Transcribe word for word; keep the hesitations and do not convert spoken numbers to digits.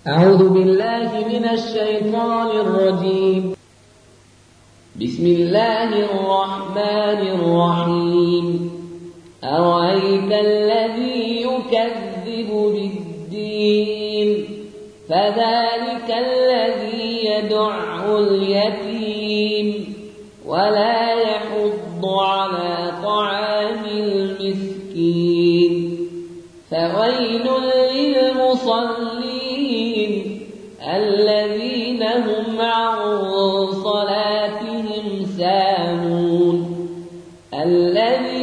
أعوذ بالله من الشيطان الرجيم. بسم الله الرحمن الرحيم. أرأيت الذي يكذب بالدين فذلك الذي يدع اليتيم ولا يحض على طعام المسكين فويل للمصلين الذين هم عن صلاتهم ساهون الذين